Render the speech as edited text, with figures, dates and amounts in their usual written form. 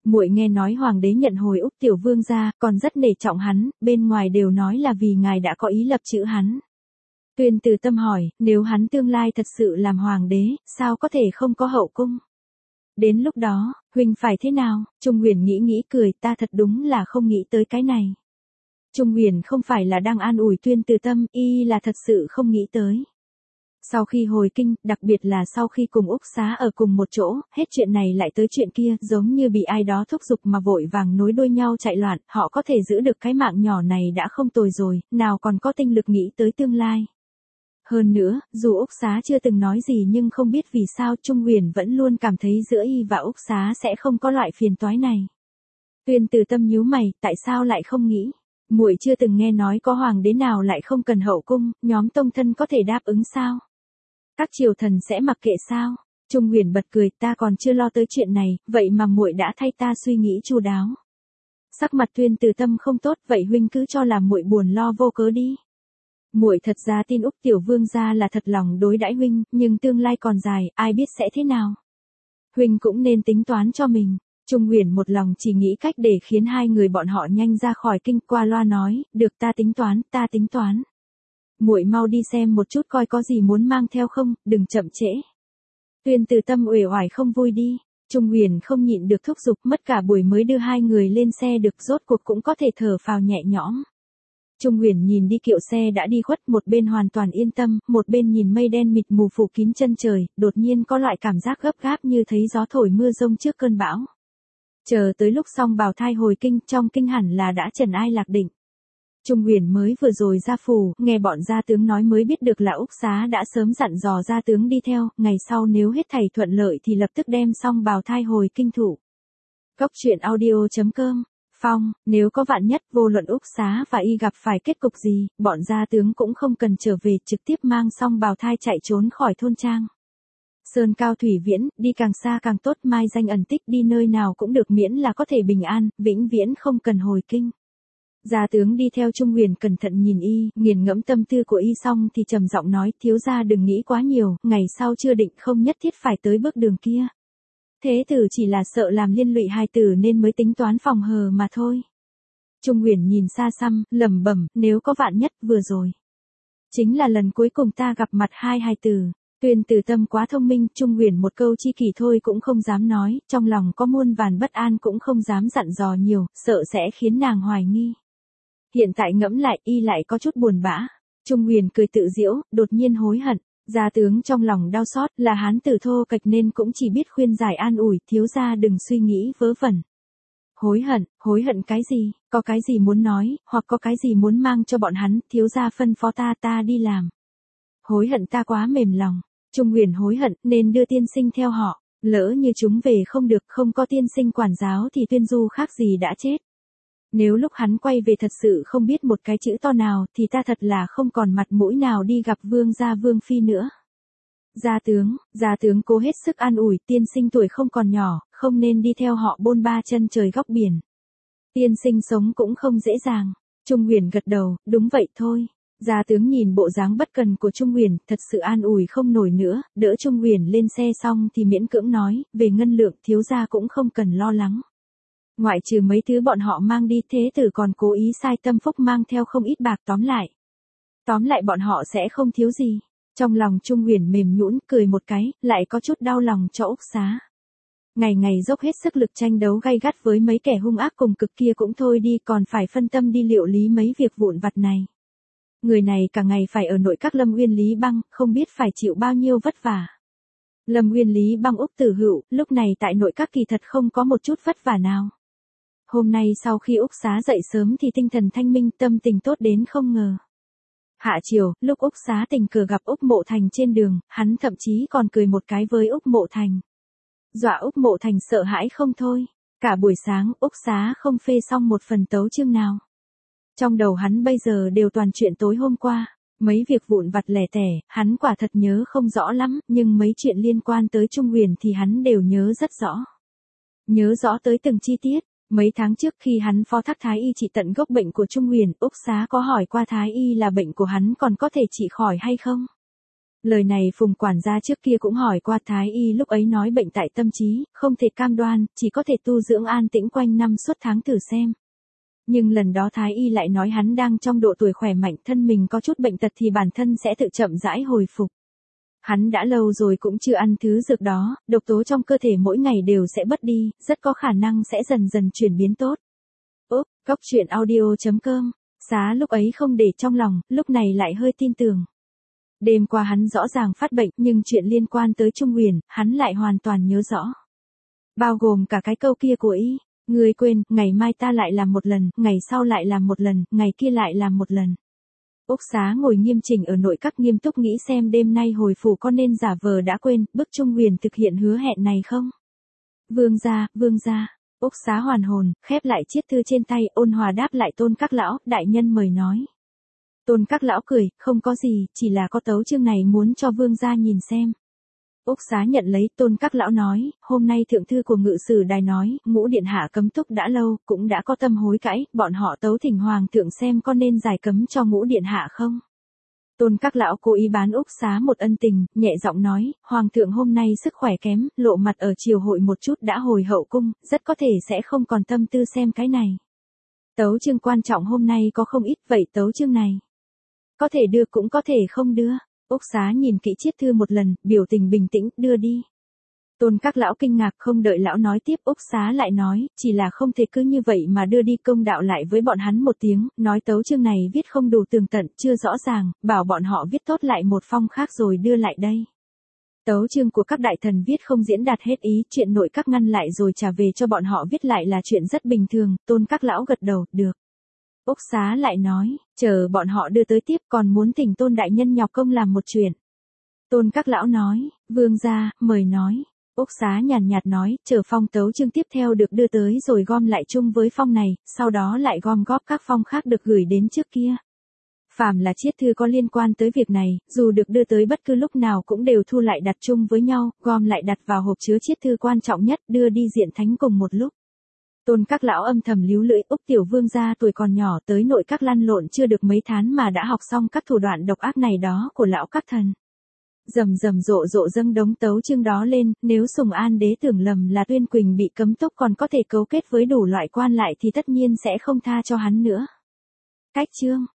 Muội nghe nói hoàng đế nhận hồi Úc tiểu vương gia, còn rất nể trọng hắn, bên ngoài đều nói là vì ngài đã có ý lập chữ hắn. Tuyên Từ Tâm hỏi, nếu hắn tương lai thật sự làm hoàng đế, sao có thể không có hậu cung? Đến lúc đó, huynh phải thế nào? Trung Huyền nghĩ cười, ta thật đúng là không nghĩ tới cái này. Trung Huyền không phải là đang an ủi Tuyên Từ Tâm, y là thật sự không nghĩ tới. Sau khi hồi kinh, đặc biệt là sau khi cùng Úc Xá ở cùng một chỗ, hết chuyện này lại tới chuyện kia, giống như bị ai đó thúc giục mà vội vàng nối đuôi nhau chạy loạn, họ có thể giữ được cái mạng nhỏ này đã không tồi rồi, nào còn có tinh lực nghĩ tới tương lai. Hơn nữa, dù Úc Xá chưa từng nói gì nhưng không biết vì sao Trung Huyền vẫn luôn cảm thấy giữa y và Úc Xá sẽ không có loại phiền toái này. Tuyên Từ Tâm nhíu mày, tại sao lại không nghĩ? Muội chưa từng nghe nói có hoàng đế nào lại không cần hậu cung, nhóm tông thân có thể đáp ứng sao? Các triều thần sẽ mặc kệ sao? Trung Huyền bật cười, ta còn chưa lo tới chuyện này, vậy mà muội đã thay ta suy nghĩ chu đáo. Sắc mặt Tuyên Từ Tâm không tốt, vậy huynh cứ cho là muội buồn lo vô cớ đi. Muội thật ra tin Úc tiểu vương gia là thật lòng đối đãi huynh, nhưng tương lai còn dài, ai biết sẽ thế nào. Huynh cũng nên tính toán cho mình. Trung Huyền một lòng chỉ nghĩ cách để khiến hai người bọn họ nhanh ra khỏi kinh, qua loa nói, được ta tính toán. Muội mau đi xem một chút coi có gì muốn mang theo không, đừng chậm trễ. Tuyên Từ Tâm uể oải không vui đi. Trung Huyền không nhịn được thúc giục, mất cả buổi mới đưa hai người lên xe được, rốt cuộc cũng có thể thở phào nhẹ nhõm. Trung Huyền nhìn đi kiệu xe đã đi khuất, một bên hoàn toàn yên tâm, một bên nhìn mây đen mịt mù phủ kín chân trời, đột nhiên có loại cảm giác gấp gáp như thấy gió thổi mưa rông trước cơn bão. Chờ tới lúc xong bào thai hồi kinh, trong kinh hẳn là đã trần ai lạc định. Trung Huyền mới vừa rồi ra phủ, nghe bọn gia tướng nói mới biết được là Úc Xá đã sớm dặn dò gia tướng đi theo, ngày sau nếu hết thảy thuận lợi thì lập tức đem xong bào thai hồi kinh thủ. Cốc truyện audio.com Phong, nếu có vạn nhất vô luận Úc Xá và y gặp phải kết cục gì, bọn gia tướng cũng không cần trở về, trực tiếp mang xong bào thai chạy trốn khỏi thôn trang. Sơn cao thủy viễn, đi càng xa càng tốt, mai danh ẩn tích, đi nơi nào cũng được miễn là có thể bình an, vĩnh viễn không cần hồi kinh. Gia tướng đi theo Trung Huyền cẩn thận nhìn y, nghiền ngẫm tâm tư của y xong thì trầm giọng nói, thiếu gia đừng nghĩ quá nhiều, ngày sau chưa định không nhất thiết phải tới bước đường kia. Thế tử chỉ là sợ làm liên lụy hai tử nên mới tính toán phòng hờ mà thôi. Trung Huyền nhìn xa xăm, lẩm bẩm, nếu có vạn nhất, vừa rồi chính là lần cuối cùng ta gặp mặt hai hài tử. Tuyên Từ Tâm quá thông minh, Trung Huyền một câu chi kỷ thôi cũng không dám nói, trong lòng có muôn vàn bất an cũng không dám dặn dò nhiều, sợ sẽ khiến nàng hoài nghi. Hiện tại ngẫm lại, y lại có chút buồn bã. Trung Huyền cười tự giễu, đột nhiên hối hận. Gia tướng trong lòng đau xót, là hán tử thô kệch nên cũng chỉ biết khuyên giải an ủi, thiếu gia đừng suy nghĩ vớ vẩn. Hối hận cái gì, có cái gì muốn nói, hoặc có cái gì muốn mang cho bọn hắn, thiếu gia phân phó ta đi làm. Hối hận ta quá mềm lòng. Trung Huyền hối hận, nên đưa tiên sinh theo họ, lỡ như chúng về không được, không có tiên sinh quản giáo thì Tuyên Du khác gì đã chết. Nếu lúc hắn quay về thật sự không biết một cái chữ to nào thì ta thật là không còn mặt mũi nào đi gặp vương gia vương phi nữa. Gia tướng cố hết sức an ủi, tiên sinh tuổi không còn nhỏ, không nên đi theo họ bôn ba chân trời góc biển. Tiên sinh sống cũng không dễ dàng. Trung Huyền gật đầu, đúng vậy thôi. Gia tướng nhìn bộ dáng bất cần của Trung Huyền, thật sự an ủi không nổi nữa, đỡ Trung Huyền lên xe xong thì miễn cưỡng nói, về ngân lượng thiếu gia cũng không cần lo lắng. Ngoại trừ mấy thứ bọn họ mang đi, thế tử còn cố ý sai Tâm Phúc mang theo không ít bạc, tóm lại bọn họ sẽ không thiếu gì. Trong lòng Trung Huyền mềm nhũn, cười một cái, lại có chút đau lòng cho Úc Xá. Ngày ngày dốc hết sức lực tranh đấu gay gắt với mấy kẻ hung ác cùng cực kia cũng thôi đi, còn phải phân tâm đi liệu lý mấy việc vụn vặt này. Người này cả ngày phải ở nội các Lâm Uyên Lý Băng, không biết phải chịu bao nhiêu vất vả. Lâm Uyên Lý Băng Úc Tử Hữu, lúc này tại nội các kỳ thật không có một chút vất vả nào. Hôm nay sau khi Úc Xá dậy sớm thì tinh thần thanh minh, tâm tình tốt đến không ngờ. Hạ chiều, lúc Úc Xá tình cờ gặp Úc Mộ Thành trên đường, hắn thậm chí còn cười một cái với Úc Mộ Thành. Dọa Úc Mộ Thành sợ hãi không thôi. Cả buổi sáng, Úc Xá không phê xong một phần tấu chương nào. Trong đầu hắn bây giờ đều toàn chuyện tối hôm qua. Mấy việc vụn vặt lẻ tẻ, hắn quả thật nhớ không rõ lắm, nhưng mấy chuyện liên quan tới Trung Huyền thì hắn đều nhớ rất rõ. Nhớ rõ tới từng chi tiết. Mấy tháng trước khi hắn phó thác Thái Y trị tận gốc bệnh của Trung Huyền, Úc Xá có hỏi qua Thái Y là bệnh của hắn còn có thể trị khỏi hay không? Lời này Phùng quản gia trước kia cũng hỏi qua Thái y, lúc ấy nói bệnh tại tâm trí, không thể cam đoan, chỉ có thể tu dưỡng an tĩnh quanh năm suốt tháng thử xem. Nhưng lần đó Thái y lại nói hắn đang trong độ tuổi khỏe mạnh, thân mình có chút bệnh tật thì bản thân sẽ tự chậm rãi hồi phục. Hắn đã lâu rồi cũng chưa ăn thứ dược đó, độc tố trong cơ thể mỗi ngày đều sẽ bớt đi, rất có khả năng sẽ dần dần chuyển biến tốt. Úp, Cóc truyện audio.com. Xá lúc ấy không để trong lòng, lúc này lại hơi tin tưởng. Đêm qua hắn rõ ràng phát bệnh, nhưng chuyện liên quan tới Trung Huyền, hắn lại hoàn toàn nhớ rõ. Bao gồm cả cái câu kia của y, ngươi quên, ngày mai ta lại làm một lần, ngày sau lại làm một lần, ngày kia lại làm một lần. Úc Xá ngồi nghiêm chỉnh ở nội các nghiêm túc nghĩ xem đêm nay hồi phủ có nên giả vờ đã quên, bức Trung Huyền thực hiện hứa hẹn này không? Vương gia. Úc Xá hoàn hồn, khép lại chiếc thư trên tay, ôn hòa đáp lại Tôn Các Lão, đại nhân mời nói. Tôn Các Lão cười, không có gì, chỉ là có tấu chương này muốn cho vương gia nhìn xem. Úc Xá nhận lấy, Tôn Các Lão nói, hôm nay thượng thư của ngự sử đài nói, Ngũ điện hạ cấm túc đã lâu, cũng đã có tâm hối cãi, bọn họ tấu thỉnh hoàng thượng xem có nên giải cấm cho Ngũ điện hạ không. Tôn Các Lão cố ý bán Úc Xá một ân tình, nhẹ giọng nói, hoàng thượng hôm nay sức khỏe kém, lộ mặt ở triều hội một chút đã hồi hậu cung, rất có thể sẽ không còn tâm tư xem cái này. Tấu chương quan trọng hôm nay có không ít, vậy tấu chương này có thể đưa cũng có thể không đưa. Úc Xá nhìn kỹ chiếc thư một lần, biểu tình bình tĩnh, đưa đi. Tôn Các Lão kinh ngạc, không đợi lão nói tiếp, Úc Xá lại nói, chỉ là không thể cứ như vậy mà đưa đi, công đạo lại với bọn hắn một tiếng, nói tấu chương này viết không đủ tường tận, chưa rõ ràng, bảo bọn họ viết tốt lại một phong khác rồi đưa lại đây. Tấu chương của các đại thần viết không diễn đạt hết ý, chuyện nội các ngăn lại rồi trả về cho bọn họ viết lại là chuyện rất bình thường. Tôn Các Lão gật đầu, được. Úc Xá lại nói, chờ bọn họ đưa tới tiếp, còn muốn thỉnh Tôn đại nhân nhọc công làm một chuyện. Tôn Các Lão nói, vương gia, mời nói. Úc Xá nhàn nhạt nói, chờ phong tấu chương tiếp theo được đưa tới rồi gom lại chung với phong này, sau đó lại gom góp các phong khác được gửi đến trước kia. Phàm là chiết thư có liên quan tới việc này, dù được đưa tới bất cứ lúc nào cũng đều thu lại đặt chung với nhau, gom lại đặt vào hộp chứa chiết thư quan trọng nhất, đưa đi diện thánh cùng một lúc. Tôn Các Lão âm thầm líu lưỡi, Úc tiểu vương gia tuổi còn nhỏ, tới nội các lăn lộn chưa được mấy tháng mà đã học xong các thủ đoạn độc ác này đó của lão các thần. Rầm rộ dâng đống tấu chương đó lên, nếu Sùng An đế tưởng lầm là Tuyên Quỳnh bị cấm túc còn có thể cấu kết với đủ loại quan lại thì tất nhiên sẽ không tha cho hắn nữa. Cách chương